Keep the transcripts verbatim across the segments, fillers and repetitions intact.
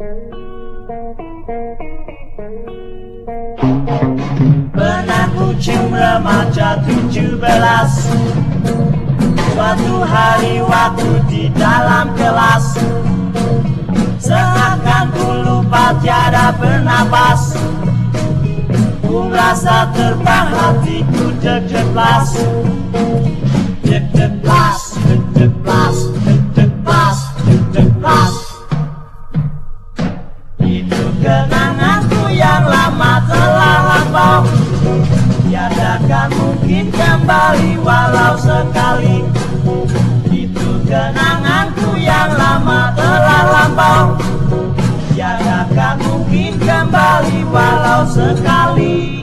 Pernah ku cium remaja tujuh belas, suatu hari waktu di dalam kelas, seakan ku lupa tiada bernapas. Ku merasa terbang, hatiku deg-deglas, deg-deglas, deg-deglas, deg-deglas, deg-deglas. Itu kenanganku yang lama telah lampau, tiadakan mungkin kembali walau sekali. Itu kenanganku yang lama telah lampau, tiadakan mungkin kembali walau sekali.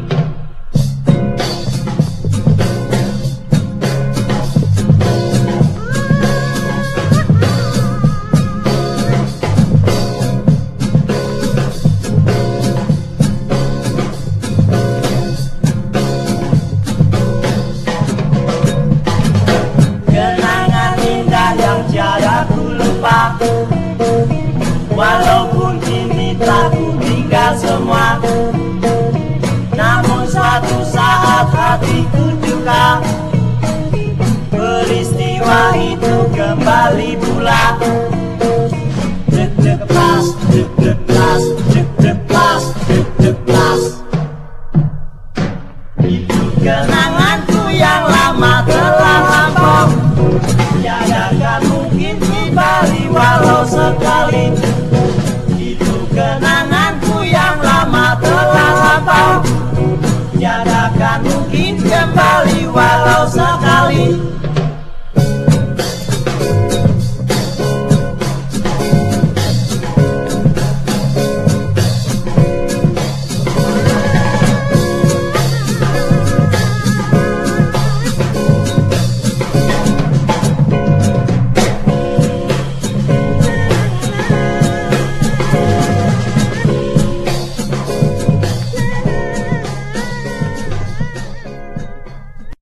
Walaupun kini telah ku tinggal semua, namun suatu saat hatiku duka, peristiwa itu kembali pula.